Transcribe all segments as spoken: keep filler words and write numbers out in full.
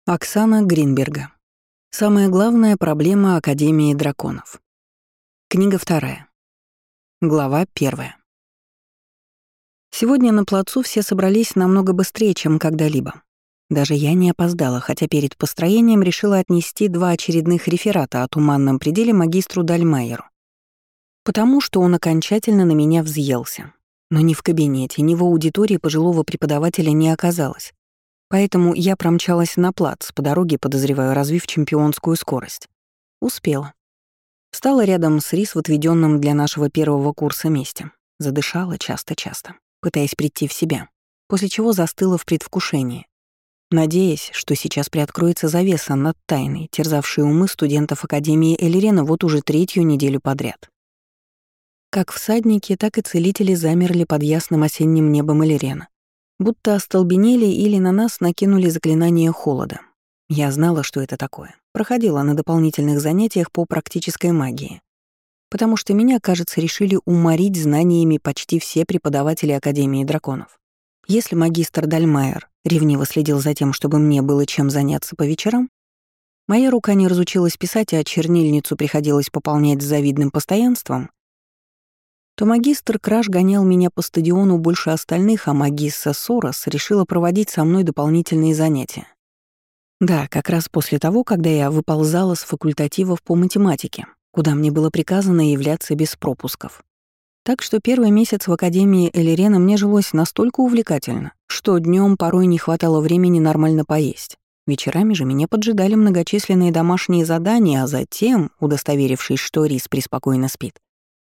Оксана Гринберга. Самая главная проблема Академии драконов. Книга вторая. Глава первая. Сегодня на плацу все собрались намного быстрее, чем когда-либо. Даже я не опоздала, хотя перед построением решила отнести два очередных реферата о туманном пределе магистру Дальмайеру. Потому что он окончательно на меня взъелся. Но ни в кабинете, ни в аудитории пожилого преподавателя не оказалось. Поэтому я промчалась на плац, по дороге, подозреваю, развив чемпионскую скорость. Успела. Встала рядом с Рис в отведенном для нашего первого курса месте. Задышала часто-часто, пытаясь прийти в себя, после чего застыла в предвкушении, надеясь, что сейчас приоткроется завеса над тайной, терзавшей умы студентов Академии Элирена вот уже третью неделю подряд. Как всадники, так и целители замерли под ясным осенним небом Элирена, будто остолбенели или на нас накинули заклинание холода. Я знала, что это такое. Проходила на дополнительных занятиях по практической магии. Потому что меня, кажется, решили уморить знаниями почти все преподаватели Академии драконов. Если магистр Дальмайер ревниво следил за тем, чтобы мне было чем заняться по вечерам, моя рука не разучилась писать, а чернильницу приходилось пополнять с завидным постоянством, то магистр Краш гонял меня по стадиону больше остальных, а магисса Сорос решила проводить со мной дополнительные занятия. Да, как раз после того, когда я выползала с факультативов по математике, куда мне было приказано являться без пропусков. Так что первый месяц в Академии Элирена мне жилось настолько увлекательно, что днем порой не хватало времени нормально поесть. Вечерами же меня поджидали многочисленные домашние задания, а затем, удостоверившись, что Рис преспокойно спит,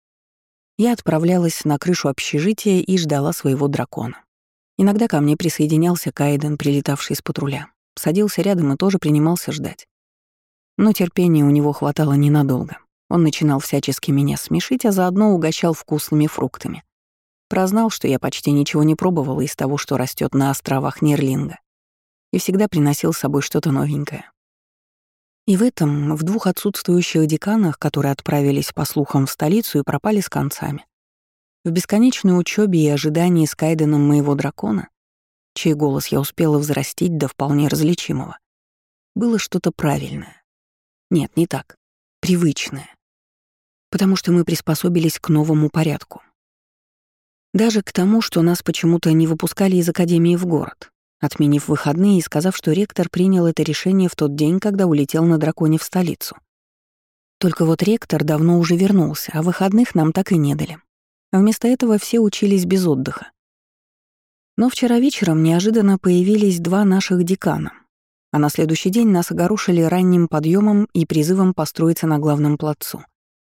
я отправлялась на крышу общежития и ждала своего дракона. Иногда ко мне присоединялся Кайден, прилетавший с патруля. Садился рядом и тоже принимался ждать. Но терпения у него хватало ненадолго. Он начинал всячески меня смешить, а заодно угощал вкусными фруктами. Прознал, что я почти ничего не пробовала из того, что растет на островах Нерлинга, и всегда приносил с собой что-то новенькое. И в этом, в двух отсутствующих деканах, которые отправились, по слухам, в столицу и пропали с концами, в бесконечной учебе и ожидании с Кайденом моего дракона, чей голос я успела взрастить до вполне различимого, было что-то правильное. Нет, не так. Привычное. Потому что мы приспособились к новому порядку. Даже к тому, что нас почему-то не выпускали из академии в город, отменив выходные и сказав, что ректор принял это решение в тот день, когда улетел на драконе в столицу. Только вот ректор давно уже вернулся, а выходных нам так и не дали. А вместо этого все учились без отдыха. Но вчера вечером неожиданно появились два наших декана, а на следующий день нас огорошили ранним подъемом и призывом построиться на главном плацу.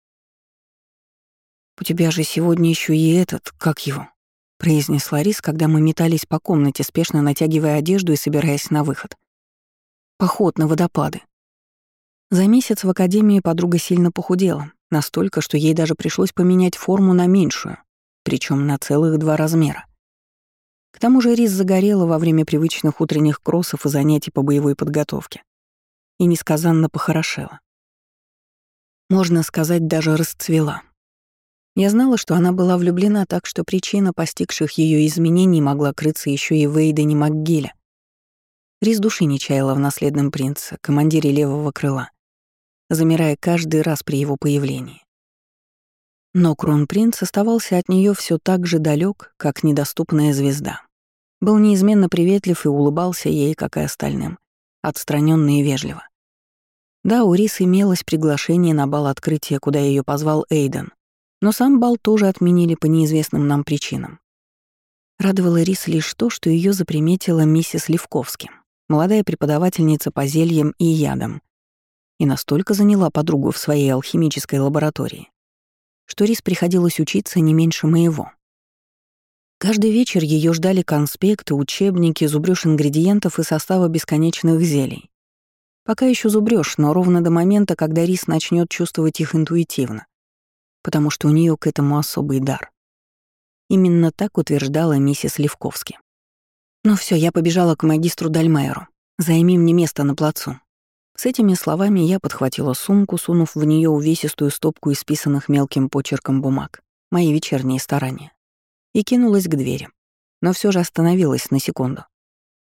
«У тебя же сегодня еще и этот, как его?» — произнесла Рис, когда мы метались по комнате, спешно натягивая одежду и собираясь на выход. «Поход на водопады». За месяц в академии подруга сильно похудела, настолько, что ей даже пришлось поменять форму на меньшую, причем на целых два размера. К тому же Рис загорела во время привычных утренних кроссов и занятий по боевой подготовке. И несказанно похорошела. Можно сказать, даже расцвела. Я знала, что она была влюблена, так что причина постигших ее изменений могла крыться еще и в Эйдене МакГилле. Рис души не чаяла в наследном принце, командире левого крыла, замирая каждый раз при его появлении. Но кронпринц оставался от нее все так же далек, как недоступная звезда. Был неизменно приветлив и улыбался ей, как и остальным, отстраненно и вежливо. Да, у Рис имелось приглашение на бал открытия, куда ее позвал Эйден, но сам бал тоже отменили по неизвестным нам причинам. Радовало Рис лишь то, что ее заприметила миссис Левковски, молодая преподавательница по зельям и ядам, и настолько заняла подругу в своей алхимической лаборатории, что Рис приходилось учиться не меньше моего. Каждый вечер ее ждали конспекты, учебники, зубрёж ингредиентов и состава бесконечных зелий. Пока еще зубрёж, но ровно до момента, когда Рис начнет чувствовать их интуитивно, потому что у нее к этому особый дар. Именно так утверждала миссис Левковски. «Ну все, я побежала к магистру Дальмайеру. Займи мне место на плацу». С этими словами я подхватила сумку, сунув в нее увесистую стопку исписанных мелким почерком бумаг, мои вечерние старания, и кинулась к двери, но все же остановилась на секунду.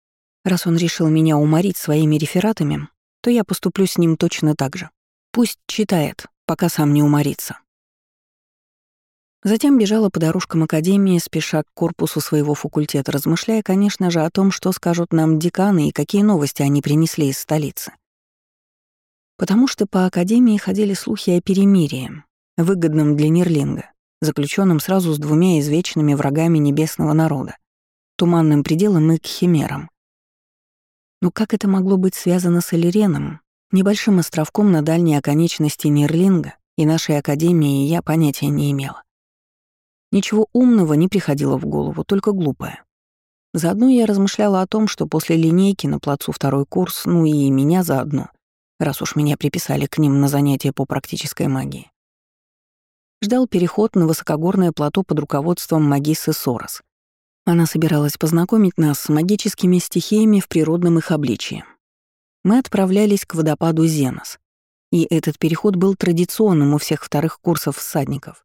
Раз он решил меня уморить своими рефератами, то я поступлю с ним точно так же. Пусть читает, пока сам не уморится. Затем бежала по дорожкам академии, спеша к корпусу своего факультета, размышляя, конечно же, о том, что скажут нам деканы и какие новости они принесли из столицы. Потому что по академии ходили слухи о перемирии, выгодном для Нирлинга, заключенном сразу с двумя извечными врагами небесного народа — Туманным пределом и Кхимером. Но как это могло быть связано с Элиреном, небольшим островком на дальней оконечности Нирлинга и нашей академии, я понятия не имела. Ничего умного не приходило в голову, только глупое. Заодно я размышляла о том, что после линейки на плацу второй курс, ну и меня заодно, раз уж меня приписали к ним на занятия по практической магии, ждал переход на высокогорное плато под руководством магиссы Сорос. Она собиралась познакомить нас с магическими стихиями в природном их обличии. Мы отправлялись к водопаду Зенос, и этот переход был традиционным у всех вторых курсов всадников.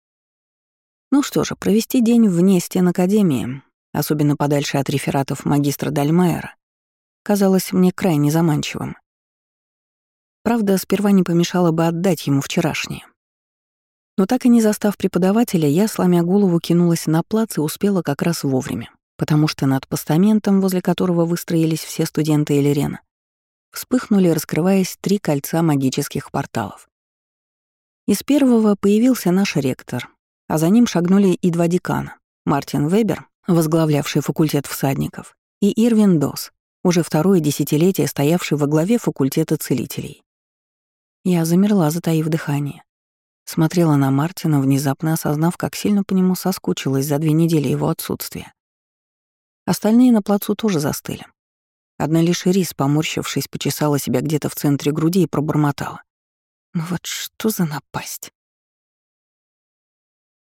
Ну что же, провести день вне стен академии, особенно подальше от рефератов магистра Дальмайера, казалось мне крайне заманчивым. Правда, сперва не помешало бы отдать ему вчерашнее. Но так и не застав преподавателя, я, сломя голову, кинулась на плац и успела как раз вовремя, потому что над постаментом, возле которого выстроились все студенты Элирена, вспыхнули, раскрываясь, три кольца магических порталов. Из первого появился наш ректор, а за ним шагнули и два декана — Мартин Вебер, возглавлявший факультет всадников, и Ирвин Дос, уже второе десятилетие стоявший во главе факультета целителей. Я замерла, затаив дыхание. Смотрела на Мартина, внезапно осознав, как сильно по нему соскучилась за две недели его отсутствия. Остальные на плацу тоже застыли. Одна лишь Рис, поморщившись, почесала себя где-то в центре груди и пробормотала: «Ну вот что за напасть?»